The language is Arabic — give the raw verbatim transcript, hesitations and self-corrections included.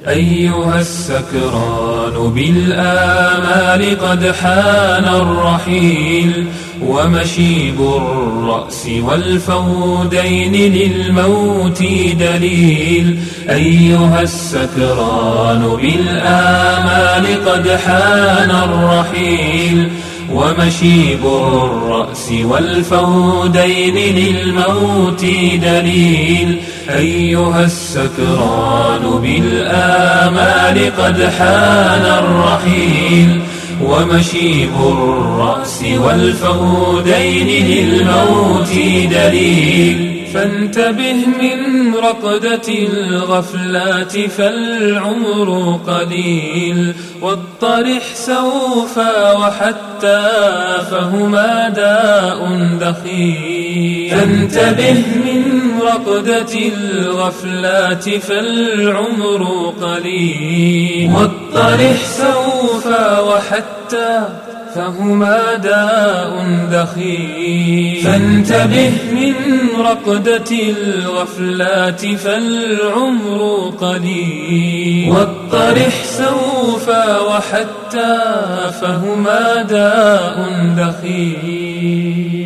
أيها السكران بالآمال قد حان الرحيل، ومشيب الرأس والفودين للموت دليل. أيها السكران بالآمال قد حان الرحيل، ومشيب الرأس والفودين للموت دليل. أيها السكران بالآمال قد حان الرحيل، ومشيب الرأس والفودين للموت دليل. فانتبه من رقدة الغفلات فالعمر قليل، واطرح سوف وحتى فهما داء دخيل. فانتبه من رقدة الغفلات فالعمر قليل، واطرح سوف وحتى فهما داء دخيل. فانتبه من رقدة الغفلات فالعمر قليل، واطرح سوف وحتى فهما داء دخيل.